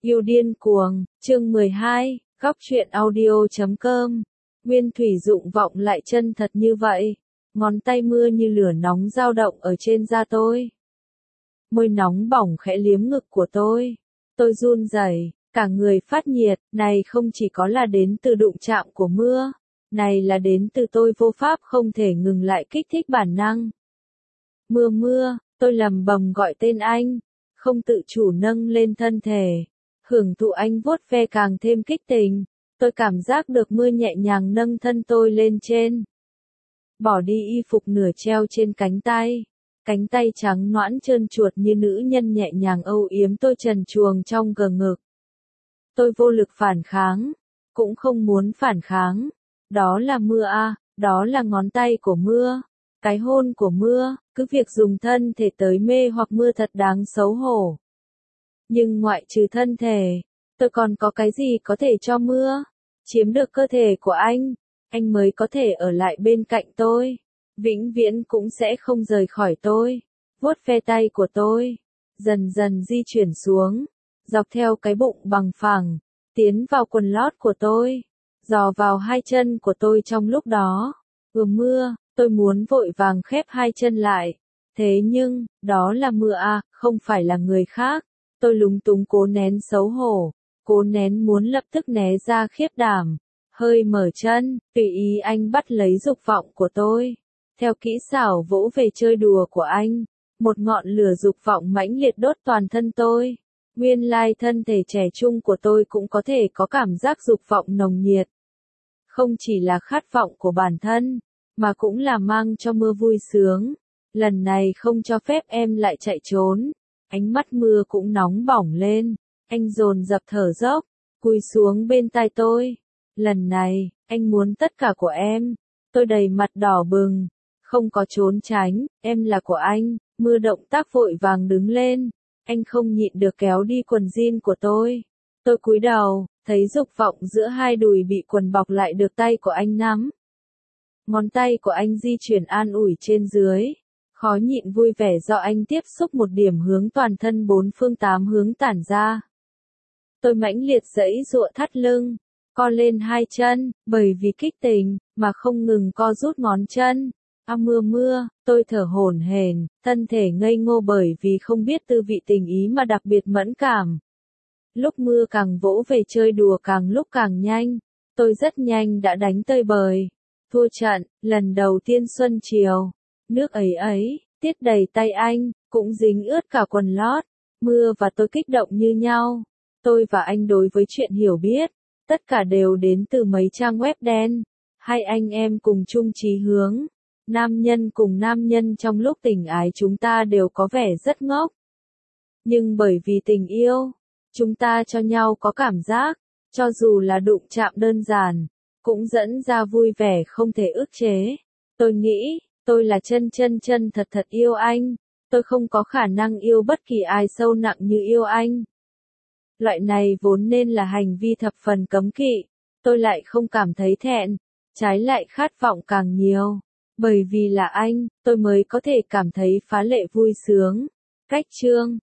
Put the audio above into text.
Yêu điên cuồng, chương 12, góc truyện audio.com. Nguyên thủy dụng vọng lại chân thật như vậy. Ngón tay mưa như lửa nóng dao động ở trên da tôi. Môi nóng bỏng khẽ liếm ngực của tôi. Tôi run rẩy, cả người phát nhiệt, này không chỉ có là đến từ đụng chạm của mưa, này là đến từ tôi vô pháp không thể ngừng lại kích thích bản năng. Mưa mưa, tôi lầm bầm gọi tên anh, không tự chủ nâng lên thân thể. Hưởng thụ anh vuốt ve càng thêm kích tình, tôi cảm giác được mưa nhẹ nhàng nâng thân tôi lên trên. Bỏ đi y phục nửa treo trên cánh tay trắng nõn trơn chuột như nữ nhân nhẹ nhàng âu yếm tôi trần truồng trong gờ ngực. Tôi vô lực phản kháng, cũng không muốn phản kháng. Đó là mưa à, đó là ngón tay của mưa, cái hôn của mưa, cứ việc dùng thân thể tới mê hoặc mưa thật đáng xấu hổ. Nhưng ngoại trừ thân thể, tôi còn có cái gì có thể cho mưa? Chiếm được cơ thể của anh mới có thể ở lại bên cạnh tôi. Vĩnh viễn cũng sẽ không rời khỏi tôi. Vuốt ve tay của tôi, dần dần di chuyển xuống, dọc theo cái bụng bằng phẳng, tiến vào quần lót của tôi, dò vào hai chân của tôi trong lúc đó. Mưa, tôi muốn vội vàng khép hai chân lại. Thế nhưng, đó là mưa à, không phải là người khác. Tôi lúng túng cố nén xấu hổ, cố nén muốn lập tức né ra khiếp đảm, hơi mở chân, tùy ý anh bắt lấy dục vọng của tôi. Theo kỹ xảo vỗ về chơi đùa của anh, một ngọn lửa dục vọng mãnh liệt đốt toàn thân tôi. Nguyên lai thân thể trẻ trung của tôi cũng có thể có cảm giác dục vọng nồng nhiệt. Không chỉ là khát vọng của bản thân, mà cũng là mang cho mưa vui sướng. Lần này không cho phép em lại chạy trốn. Ánh mắt mưa cũng nóng bỏng lên, anh dồn dập thở dốc, cúi xuống bên tai tôi. Lần này, anh muốn tất cả của em. Tôi đầy mặt đỏ bừng, không có trốn tránh, em là của anh. Mưa động tác vội vàng đứng lên, anh không nhịn được kéo đi quần jean của tôi. Tôi cúi đầu, thấy dục vọng giữa hai đùi bị quần bọc lại được tay của anh nắm. Ngón tay của anh di chuyển an ủi trên dưới. Khó nhịn vui vẻ do anh tiếp xúc một điểm hướng toàn thân bốn phương tám hướng tản ra. Tôi mãnh liệt giãy giụa thắt lưng, co lên hai chân, bởi vì kích tình, mà không ngừng co rút ngón chân. Mưa mưa, tôi thở hổn hển, thân thể ngây ngô bởi vì không biết tư vị tình ý mà đặc biệt mẫn cảm. Lúc mưa càng vỗ về chơi đùa càng lúc càng nhanh, tôi rất nhanh đã đánh tơi bời. Thua trận, lần đầu tiên xuân chiều. Nước ấy, tiết đầy tay anh, cũng dính ướt cả quần lót. Mưa và tôi kích động như nhau. Tôi và anh đối với chuyện hiểu biết, tất cả đều đến từ mấy trang web đen. Hai anh em cùng chung chí hướng. Nam nhân cùng nam nhân trong lúc tình ái chúng ta đều có vẻ rất ngốc. Nhưng bởi vì tình yêu, chúng ta cho nhau có cảm giác, cho dù là đụng chạm đơn giản, cũng dẫn ra vui vẻ không thể ức chế. Tôi nghĩ, tôi là chân thật yêu anh. Tôi không có khả năng yêu bất kỳ ai sâu nặng như yêu anh. Loại này vốn nên là hành vi thập phần cấm kỵ. Tôi lại không cảm thấy thẹn, trái lại khát vọng càng nhiều. Bởi vì là anh, tôi mới có thể cảm thấy phá lệ vui sướng. Cách chương